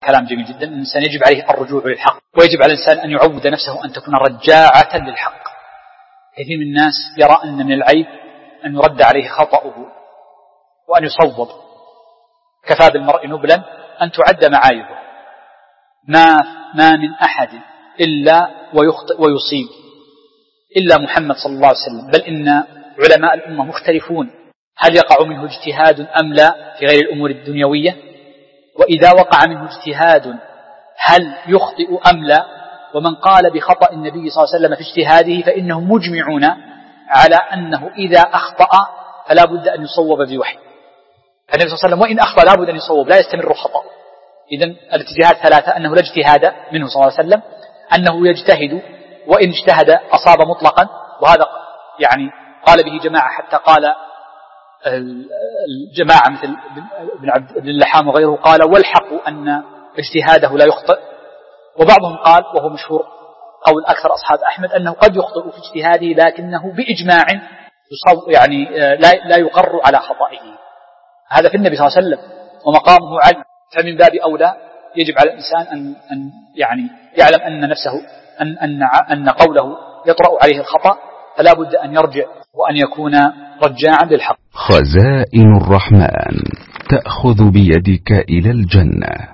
كلام جميل جدا. الإنسان يجب عليه الرجوع للحق، ويجب على الإنسان أن يعود نفسه أن تكون رجاعة للحق. كثير من الناس يرى أن من العيب أن يرد عليه خطأه وأن يصوب. كفى بالمرء نبلا أن تعد معايبه. ما من أحد إلا ويخطئ ويصيب إلا محمد صلى الله عليه وسلم، بل إن علماء الأمة مختلفون هل يقع منه اجتهاد أم لا في غير الأمور الدنيوية، وإذا وقع منه اجتهاد هل يخطئ أم لا. ومن قال بخطأ النبي صلى الله عليه وسلم في اجتهاده فإنهم مجمعون على أنه إذا أخطأ فلا بد أن يصوب بوحي. النبي صلى الله عليه وسلم وإن أخطأ لا بد أن يصوب، لا يستمر خطأ. إذن الاتجاهات ثلاثة: أنه لا اجتهاد منه صلى الله عليه وسلم، أنه يجتهد وإن اجتهد أصاب مطلقا، وهذا يعني قال به جماعة، حتى قال الجماعة مثل ابن اللحام وغيره قال والحق أن اجتهاده لا يخطئ. وبعضهم قال، وهو مشهور قول أكثر أصحاب أحمد، أنه قد يخطئ في اجتهاده لكنه بإجماع يعني لا يقر على خطئه. هذا في النبي صلى الله عليه وسلم ومقامه علم، فمن باب أولى يجب على الإنسان أن يعني يعلم أن نفسه أن قوله يطرأ عليه الخطأ، فلا بد أن يرجع وأن يكون رجاعا للحق. خزائن الرحمن تأخذ بيدك إلى الجنة.